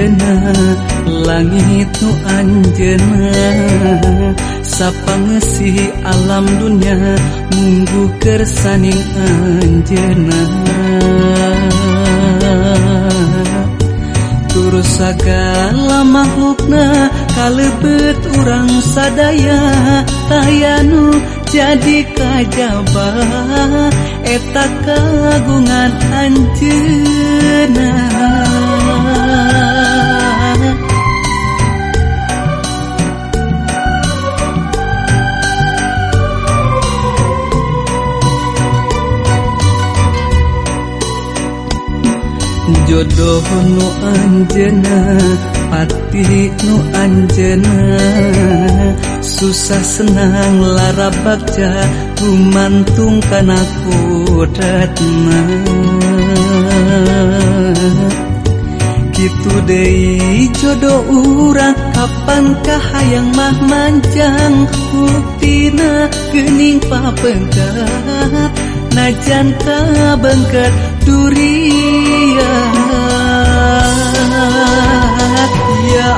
anjeunna langit nu anjeunna sapangeusih alam dunya munggu kersaning anjeunna turus sagala makhlukna kalebet urang sadaya tayanu jadi kajaba eta kagungan anjeunna jodoh nu anjeunna pati nu anjeunna susah senang lara bagja gumantung kana kodratna kitu deui jodoh urang kapankah hayang mah manjang buktina geuning papeungkat najan kabengket durian ya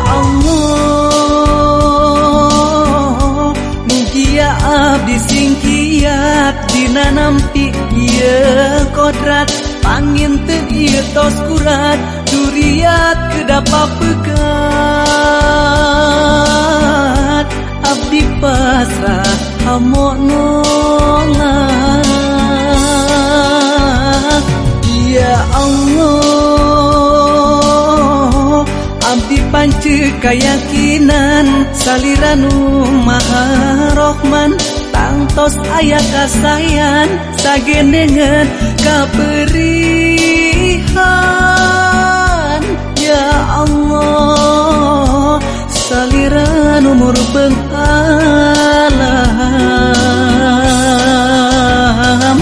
Allah mugia abdi sing kiat dina nampi ieu kodrat pangin teu ieu tos kurat duriat kedapa pegat abdi pasrah hamonolak ya Allah abdi panceu kayakinan salira nu maha rohman tangtos aya kasayan sagenengan kaberihan ya Allah salira nu murbeung alam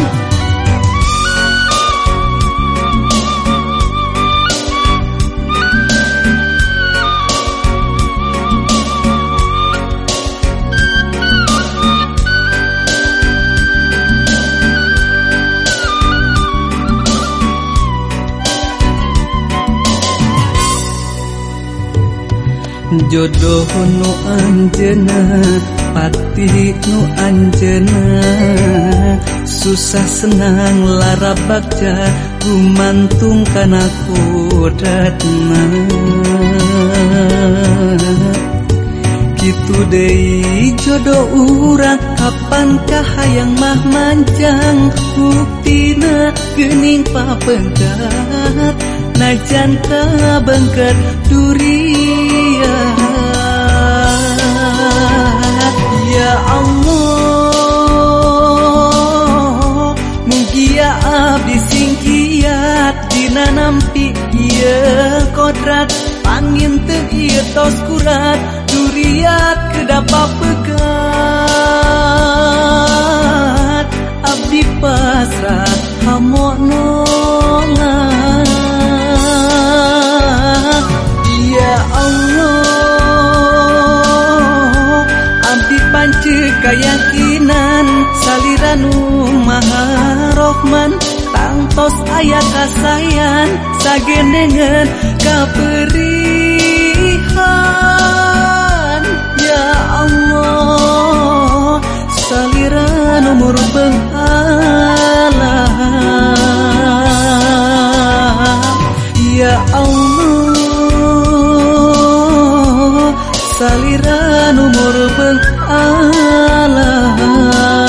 jodoh nu anjeunna pati nu anjeunna susah senang lara bagja gumantung kana kodratna kitu deui jodoh urang kapankah hayang mah manjang buktina geuning papeungkat najan kabengket durian ya Allah mugia abdi sing kiat dina nampi ieu kodrat pangin teu ieu tos kurat duriat kedapa pegat abdi pasrah hamonolak ya Allah abdi panceu kayakinan salira nu maha rohman tangtos aya kasayan sagenengan kaberihan ya Allah salira nu murbeung alam ya Allah salira nu murbeung alam